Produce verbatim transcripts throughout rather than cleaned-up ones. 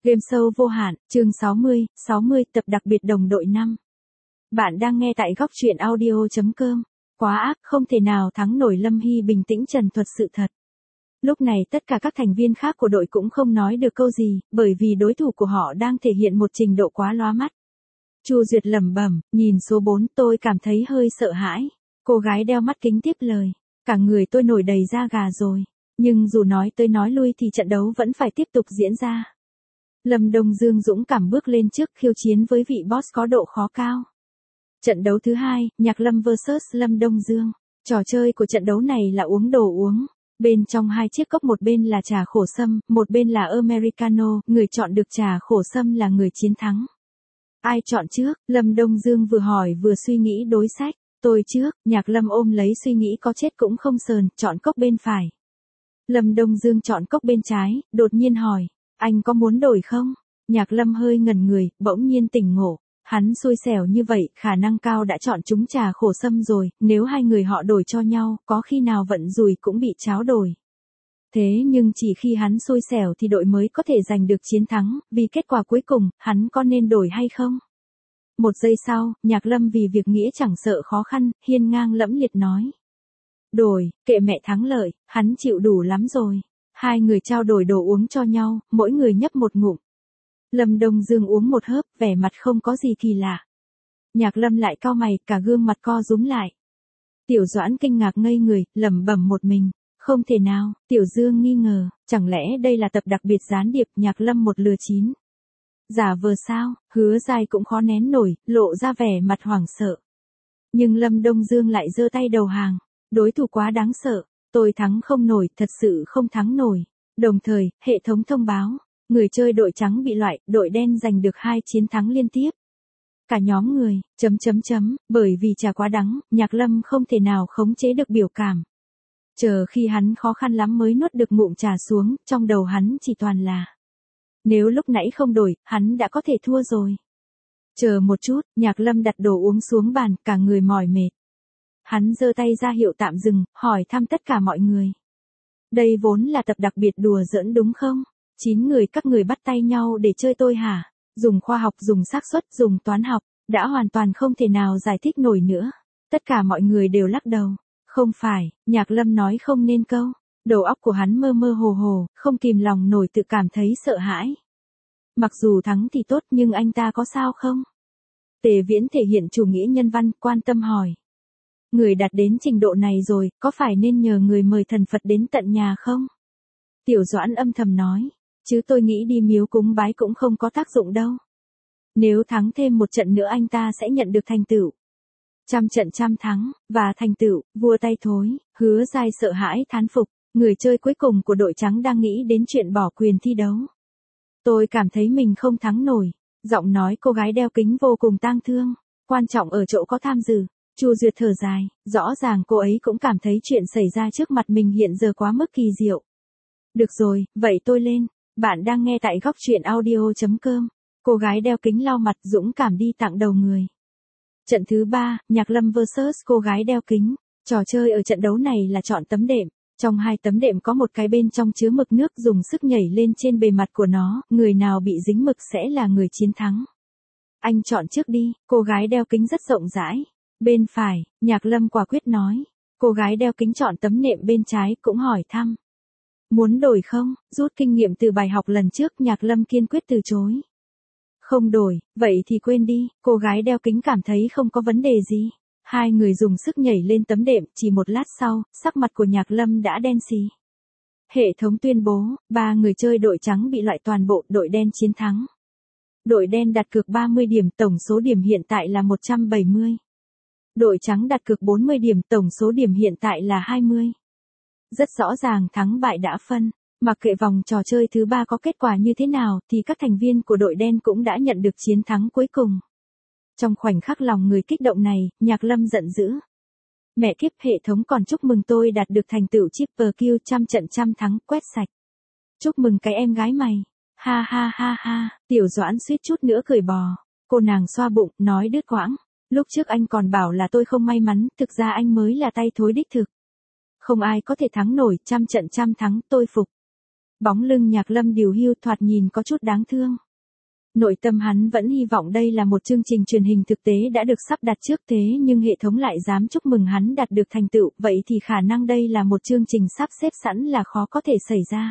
Game show vô hạn, chương sáu mươi, sáu mươi tập đặc biệt đồng đội năm. Bạn đang nghe tại góc truyện audio chấm com. Quá ác, không thể nào thắng nổi Lâm Hy bình tĩnh trần thuật sự thật. Lúc này tất cả các thành viên khác của đội cũng không nói được câu gì, bởi vì đối thủ của họ đang thể hiện một trình độ quá lóa mắt. Chu Duyệt lẩm bẩm, nhìn số bốn tôi cảm thấy hơi sợ hãi. Cô gái đeo mắt kính tiếp lời. Cả người tôi nổi đầy da gà rồi. Nhưng dù nói tới nói lui thì trận đấu vẫn phải tiếp tục diễn ra. Lâm Đông Dương dũng cảm bước lên trước khiêu chiến với vị boss có độ khó cao. Trận đấu thứ hai, Nhạc Lâm versus Lâm Đông Dương. Trò chơi của trận đấu này là uống đồ uống. Bên trong hai chiếc cốc một bên là trà khổ sâm, một bên là Americano, người chọn được trà khổ sâm là người chiến thắng. Ai chọn trước? Lâm Đông Dương vừa hỏi vừa suy nghĩ đối sách. Tôi trước, Nhạc Lâm ôm lấy suy nghĩ có chết cũng không sờn, chọn cốc bên phải. Lâm Đông Dương chọn cốc bên trái, đột nhiên hỏi. Anh có muốn đổi không? Nhạc Lâm hơi ngẩn người, bỗng nhiên tỉnh ngộ. Hắn xui xẻo như vậy, khả năng cao đã chọn trúng trà khổ sâm rồi, nếu hai người họ đổi cho nhau, có khi nào vận rủi cũng bị tráo đổi. Thế nhưng chỉ khi hắn xui xẻo thì đội mới có thể giành được chiến thắng, vì kết quả cuối cùng, hắn có nên đổi hay không? Một giây sau, Nhạc Lâm vì việc nghĩa chẳng sợ khó khăn, hiên ngang lẫm liệt nói. Đổi, kệ mẹ thắng lợi, hắn chịu đủ lắm rồi. Hai người trao đổi đồ uống cho nhau, mỗi người nhấp một ngụm. Lâm Đông Dương uống một hớp, vẻ mặt không có gì kỳ lạ. Nhạc Lâm lại cau mày, cả gương mặt co rúm lại. Tiểu Doãn kinh ngạc ngây người, lẩm bẩm một mình. Không thể nào, Tiểu Dương nghi ngờ, chẳng lẽ đây là tập đặc biệt gián điệp Nhạc Lâm một lừa chín. Giả vờ sao, Hứa Giai cũng khó nén nổi, lộ ra vẻ mặt hoảng sợ. Nhưng Lâm Đông Dương lại giơ tay đầu hàng. Đối thủ quá đáng sợ. Tôi thắng không nổi, thật sự không thắng nổi. Đồng thời, hệ thống thông báo, người chơi đội trắng bị loại, đội đen giành được hai chiến thắng liên tiếp. Cả nhóm người, chấm chấm chấm, bởi vì trà quá đắng, Nhạc Lâm không thể nào khống chế được biểu cảm. Chờ khi hắn khó khăn lắm mới nuốt được ngụm trà xuống, trong đầu hắn chỉ toàn là. Nếu lúc nãy không đổi, hắn đã có thể thua rồi. Chờ một chút, Nhạc Lâm đặt đồ uống xuống bàn, cả người mỏi mệt. Hắn giơ tay ra hiệu tạm dừng, hỏi thăm tất cả mọi người. Đây vốn là tập đặc biệt đùa giỡn đúng không? Chín người các người bắt tay nhau để chơi tôi hả? Dùng khoa học, dùng xác suất, dùng toán học, đã hoàn toàn không thể nào giải thích nổi nữa. Tất cả mọi người đều lắc đầu. Không phải, Nhạc Lâm nói không nên câu. Đầu óc của hắn mơ mơ hồ hồ, không kìm lòng nổi tự cảm thấy sợ hãi. Mặc dù thắng thì tốt nhưng anh ta có sao không? Tề Viễn thể hiện chủ nghĩa nhân văn, quan tâm hỏi. Người đạt đến trình độ này rồi, có phải nên nhờ người mời thần Phật đến tận nhà không? Tiểu Doãn âm thầm nói, chứ tôi nghĩ đi miếu cúng bái cũng không có tác dụng đâu. Nếu thắng thêm một trận nữa anh ta sẽ nhận được thành tựu. Trăm trận trăm thắng, và thành tựu, vua tay thối, Hứa Giai sợ hãi thán phục, người chơi cuối cùng của đội trắng đang nghĩ đến chuyện bỏ quyền thi đấu. Tôi cảm thấy mình không thắng nổi, giọng nói cô gái đeo kính vô cùng tang thương, quan trọng ở chỗ có tham dự. Chu Duyệt thở dài, rõ ràng cô ấy cũng cảm thấy chuyện xảy ra trước mặt mình hiện giờ quá mức kỳ diệu. Được rồi, vậy tôi lên. Bạn đang nghe tại góc truyện audio chấm com. Cô gái đeo kính lau mặt dũng cảm đi tặng đầu người. Trận thứ ba, Nhạc Lâm versus cô gái đeo kính. Trò chơi ở trận đấu này là chọn tấm đệm. Trong hai tấm đệm có một cái bên trong chứa mực nước, dùng sức nhảy lên trên bề mặt của nó, người nào bị dính mực sẽ là người chiến thắng. Anh chọn trước đi, cô gái đeo kính rất rộng rãi. Bên phải, Nhạc Lâm quả quyết nói. Cô gái đeo kính chọn tấm nệm bên trái cũng hỏi thăm. Muốn đổi không? Rút kinh nghiệm từ bài học lần trước, Nhạc Lâm kiên quyết từ chối. Không đổi, vậy thì quên đi, cô gái đeo kính cảm thấy không có vấn đề gì. Hai người dùng sức nhảy lên tấm đệm, chỉ một lát sau, sắc mặt của Nhạc Lâm đã đen xì. Hệ thống tuyên bố, ba người chơi đội trắng bị loại, toàn bộ đội đen chiến thắng. Đội đen đặt cược ba mươi điểm, tổng số điểm hiện tại là một trăm bảy mươi. Đội trắng đặt cược bốn mươi điểm, tổng số điểm hiện tại là hai mươi. Rất rõ ràng thắng bại đã phân, mặc kệ vòng trò chơi thứ ba có kết quả như thế nào thì các thành viên của đội đen cũng đã nhận được chiến thắng cuối cùng. Trong khoảnh khắc lòng người kích động này, Nhạc Lâm giận dữ. Mẹ kiếp, hệ thống còn chúc mừng tôi đạt được thành tựu triple kill, trăm trận trăm thắng, quét sạch. Chúc mừng cái em gái mày. Ha ha ha ha, Tiểu Doãn suýt chút nữa cười bò. Cô nàng xoa bụng, nói đứt quãng. Lúc trước anh còn bảo là tôi không may mắn, thực ra anh mới là tay thối đích thực. Không ai có thể thắng nổi, trăm trận trăm thắng, tôi phục. Bóng lưng Nhạc Lâm điều hưu thoạt nhìn có chút đáng thương. Nội tâm hắn vẫn hy vọng đây là một chương trình truyền hình thực tế đã được sắp đặt trước thế nhưng hệ thống lại dám chúc mừng hắn đạt được thành tựu, vậy thì khả năng đây là một chương trình sắp xếp sẵn là khó có thể xảy ra.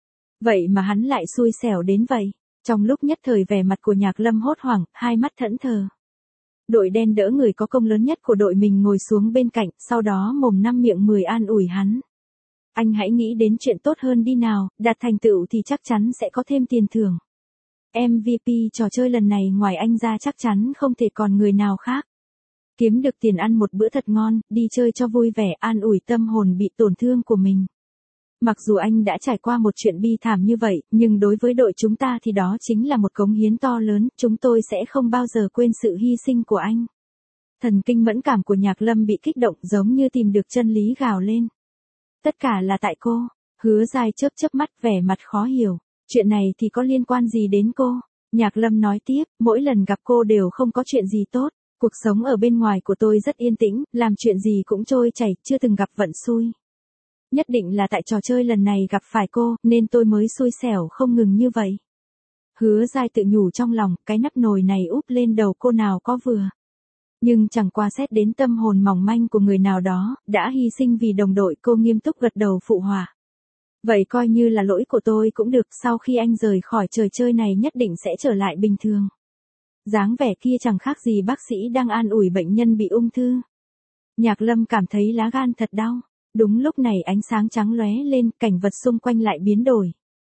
Vậy mà hắn lại xui xẻo đến vậy. Trong lúc nhất thời vẻ mặt của Nhạc Lâm hốt hoảng, hai mắt thẫn thờ. Đội đen đỡ người có công lớn nhất của đội mình ngồi xuống bên cạnh, sau đó mồm năm miệng mười an ủi hắn. Anh hãy nghĩ đến chuyện tốt hơn đi nào, đạt thành tựu thì chắc chắn sẽ có thêm tiền thưởng. em vê pê trò chơi lần này ngoài anh ra chắc chắn không thể còn người nào khác. Kiếm được tiền ăn một bữa thật ngon, đi chơi cho vui vẻ, an ủi tâm hồn bị tổn thương của mình. Mặc dù anh đã trải qua một chuyện bi thảm như vậy, nhưng đối với đội chúng ta thì đó chính là một cống hiến to lớn, chúng tôi sẽ không bao giờ quên sự hy sinh của anh. Thần kinh mẫn cảm của Nhạc Lâm bị kích động giống như tìm được chân lý gào lên. Tất cả là tại cô. Hứa Giai chớp chớp mắt vẻ mặt khó hiểu. Chuyện này thì có liên quan gì đến cô? Nhạc Lâm nói tiếp, mỗi lần gặp cô đều không có chuyện gì tốt. Cuộc sống ở bên ngoài của tôi rất yên tĩnh, làm chuyện gì cũng trôi chảy, chưa từng gặp vận xui. Nhất định là tại trò chơi lần này gặp phải cô, nên tôi mới xui xẻo không ngừng như vậy. Hứa Giai tự nhủ trong lòng, cái nắp nồi này úp lên đầu cô nào có vừa. Nhưng chẳng qua xét đến tâm hồn mỏng manh của người nào đó, đã hy sinh vì đồng đội, cô nghiêm túc gật đầu phụ họa. Vậy coi như là lỗi của tôi cũng được, sau khi anh rời khỏi trò chơi này nhất định sẽ trở lại bình thường. Dáng vẻ kia chẳng khác gì bác sĩ đang an ủi bệnh nhân bị ung thư. Nhạc Lâm cảm thấy lá gan thật đau. Đúng lúc này ánh sáng trắng lóe lên, cảnh vật xung quanh lại biến đổi.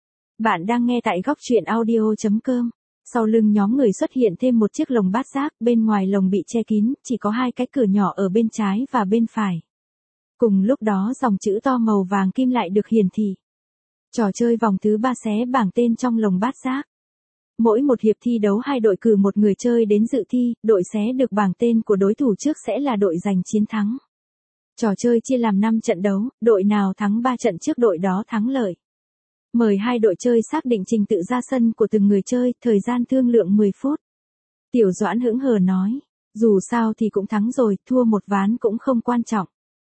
Bạn đang nghe tại góc truyện audio chấm com. Sau lưng nhóm người xuất hiện thêm một chiếc lồng bát giác, bên ngoài lồng bị che kín, chỉ có hai cái cửa nhỏ ở bên trái và bên phải. Cùng lúc đó dòng chữ to màu vàng kim lại được hiển thị. Trò chơi vòng thứ ba xé bảng tên trong lồng bát giác. Mỗi một hiệp thi đấu hai đội cử một người chơi đến dự thi, đội xé được bảng tên của đối thủ trước sẽ là đội giành chiến thắng. Trò chơi chia làm năm trận đấu, đội nào thắng ba trận trước đội đó thắng lợi. Mời hai đội chơi xác định trình tự ra sân của từng người chơi, thời gian thương lượng mười phút. Tiểu Doãn hững hờ nói, dù sao thì cũng thắng rồi, thua một ván cũng không quan trọng.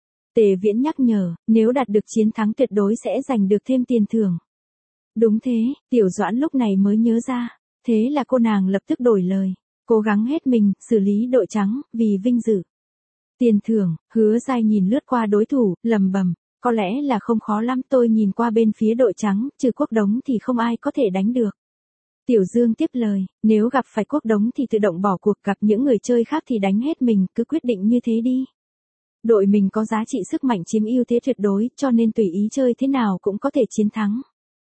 Tề Viễn nhắc nhở, nếu đạt được chiến thắng tuyệt đối sẽ giành được thêm tiền thưởng. Đúng thế, Tiểu Doãn lúc này mới nhớ ra, thế là cô nàng lập tức đổi lời, cố gắng hết mình, xử lý đội trắng, vì vinh dự. Tiền thưởng, Hứa Giai nhìn lướt qua đối thủ, lầm bầm, có lẽ là không khó lắm, tôi nhìn qua bên phía đội trắng, trừ Quốc Đống thì không ai có thể đánh được. Tiểu Dương tiếp lời, nếu gặp phải Quốc Đống thì tự động bỏ cuộc, gặp những người chơi khác thì đánh hết mình, cứ quyết định như thế đi. Đội mình có giá trị sức mạnh chiếm ưu thế tuyệt đối, cho nên tùy ý chơi thế nào cũng có thể chiến thắng.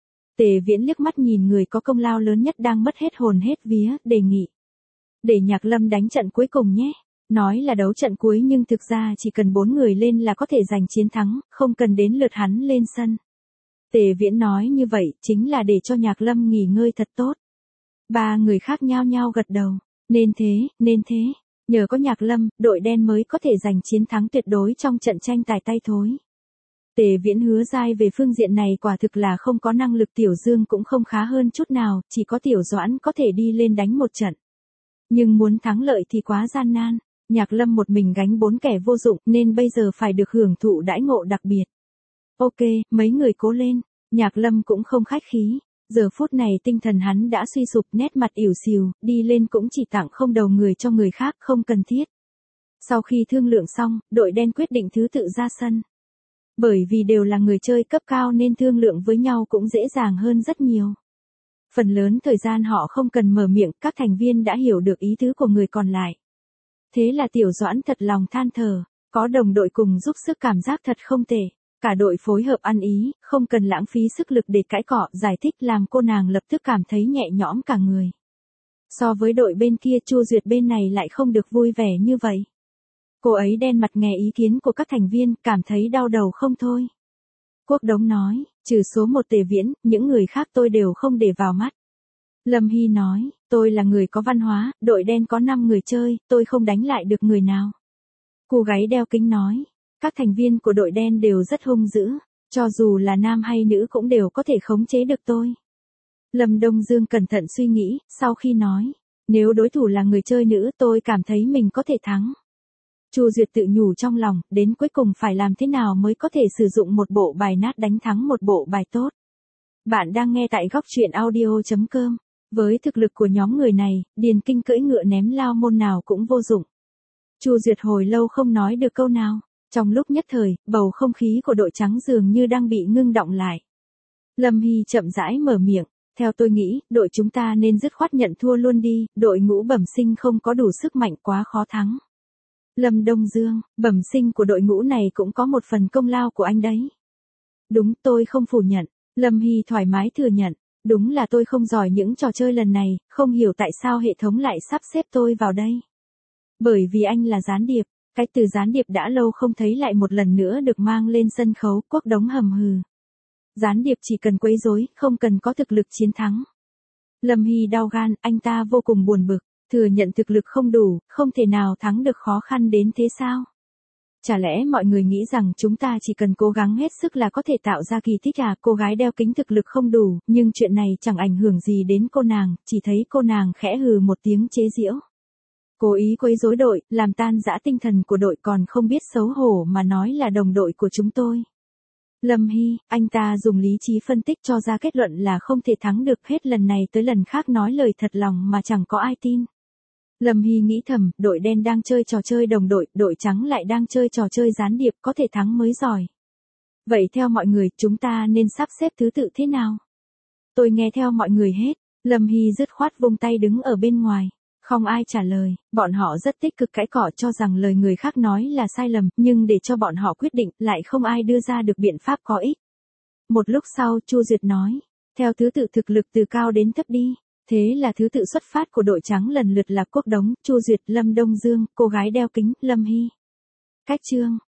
Tề Viễn liếc mắt nhìn người có công lao lớn nhất đang mất hết hồn hết vía, đề nghị. Để Nhạc Lâm đánh trận cuối cùng nhé. Nói là đấu trận cuối nhưng thực ra chỉ cần bốn người lên là có thể giành chiến thắng, không cần đến lượt hắn lên sân. Tề Viễn nói như vậy chính là để cho Nhạc Lâm nghỉ ngơi thật tốt. Ba người khác nhao nhao gật đầu. Nên thế, nên thế. Nhờ có Nhạc Lâm, đội đen mới có thể giành chiến thắng tuyệt đối trong trận tranh tài tay thối. Tề Viễn Hứa Giai về phương diện này quả thực là không có năng lực, Tiểu Dương cũng không khá hơn chút nào, chỉ có Tiểu Doãn có thể đi lên đánh một trận. Nhưng muốn thắng lợi thì quá gian nan. Nhạc Lâm một mình gánh bốn kẻ vô dụng nên bây giờ phải được hưởng thụ đãi ngộ đặc biệt. Ok, mấy người cố lên. Nhạc Lâm cũng không khách khí. Giờ phút này tinh thần hắn đã suy sụp, nét mặt ỉu xìu, đi lên cũng chỉ tặng không đầu người cho người khác, không cần thiết. Sau khi thương lượng xong, đội đen quyết định thứ tự ra sân. Bởi vì đều là người chơi cấp cao nên thương lượng với nhau cũng dễ dàng hơn rất nhiều. Phần lớn thời gian họ không cần mở miệng, các thành viên đã hiểu được ý tứ của người còn lại. Thế là Tiểu Doãn thật lòng than thở, có đồng đội cùng giúp sức cảm giác thật không tệ. Cả đội phối hợp ăn ý, không cần lãng phí sức lực để cãi cọ, giải thích làm cô nàng lập tức cảm thấy nhẹ nhõm cả người. So với đội bên kia, Chu Duyệt bên này lại không được vui vẻ như vậy. Cô ấy đen mặt nghe ý kiến của các thành viên, cảm thấy đau đầu không thôi. Quốc Đống nói, trừ số một Tề Viễn, những người khác tôi đều không để vào mắt. Lâm Hy nói, tôi là người có văn hóa, đội đen có năm người chơi, tôi không đánh lại được người nào. Cô gái đeo kính nói, các thành viên của đội đen đều rất hung dữ, cho dù là nam hay nữ cũng đều có thể khống chế được tôi. Lâm Đông Dương cẩn thận suy nghĩ, sau khi nói, nếu đối thủ là người chơi nữ tôi cảm thấy mình có thể thắng. Chu Duyệt tự nhủ trong lòng, đến cuối cùng phải làm thế nào mới có thể sử dụng một bộ bài nát đánh thắng một bộ bài tốt. Bạn đang nghe tại góc truyện audio chấm com. Với thực lực của nhóm người này, Điền Kinh cưỡi ngựa ném lao môn nào cũng vô dụng. Chu Duyệt hồi lâu không nói được câu nào. Trong lúc nhất thời, bầu không khí của đội trắng dường như đang bị ngưng đọng lại. Lâm Hy chậm rãi mở miệng. Theo tôi nghĩ, đội chúng ta nên dứt khoát nhận thua luôn đi, đội ngũ bẩm sinh không có đủ sức mạnh quá khó thắng. Lâm Đông Dương, bẩm sinh của đội ngũ này cũng có một phần công lao của anh đấy. Đúng, tôi không phủ nhận. Lâm Hy thoải mái thừa nhận. Đúng là tôi không giỏi những trò chơi lần này, không hiểu tại sao hệ thống lại sắp xếp tôi vào đây. Bởi vì anh là gián điệp, cái từ gián điệp đã lâu không thấy lại một lần nữa được mang lên sân khấu. Quốc Đống hầm hừ. Gián điệp chỉ cần quấy rối, không cần có thực lực chiến thắng. Lâm Hy đau gan, anh ta vô cùng buồn bực, thừa nhận thực lực không đủ, không thể nào thắng được khó khăn đến thế sao? Chả lẽ mọi người nghĩ rằng chúng ta chỉ cần cố gắng hết sức là có thể tạo ra kỳ tích à? Cô gái đeo kính thực lực không đủ, nhưng chuyện này chẳng ảnh hưởng gì đến cô nàng, chỉ thấy cô nàng khẽ hừ một tiếng chế giễu. Cố ý quấy rối đội, làm tan rã tinh thần của đội, còn không biết xấu hổ mà nói là đồng đội của chúng tôi. Lâm Hy, anh ta dùng lý trí phân tích cho ra kết luận là không thể thắng được, hết lần này tới lần khác nói lời thật lòng mà chẳng có ai tin. Lâm Hy nghĩ thầm, đội đen đang chơi trò chơi đồng đội, đội trắng lại đang chơi trò chơi gián điệp, có thể thắng mới giỏi. Vậy theo mọi người, chúng ta nên sắp xếp thứ tự thế nào? Tôi nghe theo mọi người hết. Lâm Hy dứt khoát vung tay đứng ở bên ngoài. Không ai trả lời, bọn họ rất tích cực cãi cọ cho rằng lời người khác nói là sai lầm, nhưng để cho bọn họ quyết định, lại không ai đưa ra được biện pháp có ích. Một lúc sau, Chu Duyệt nói, theo thứ tự thực lực từ cao đến thấp đi. Thế là thứ tự xuất phát của đội trắng lần lượt là Quốc Đống, Chu Duyệt, Lâm Đông Dương, cô gái đeo kính, Lâm Hy. Cách chương.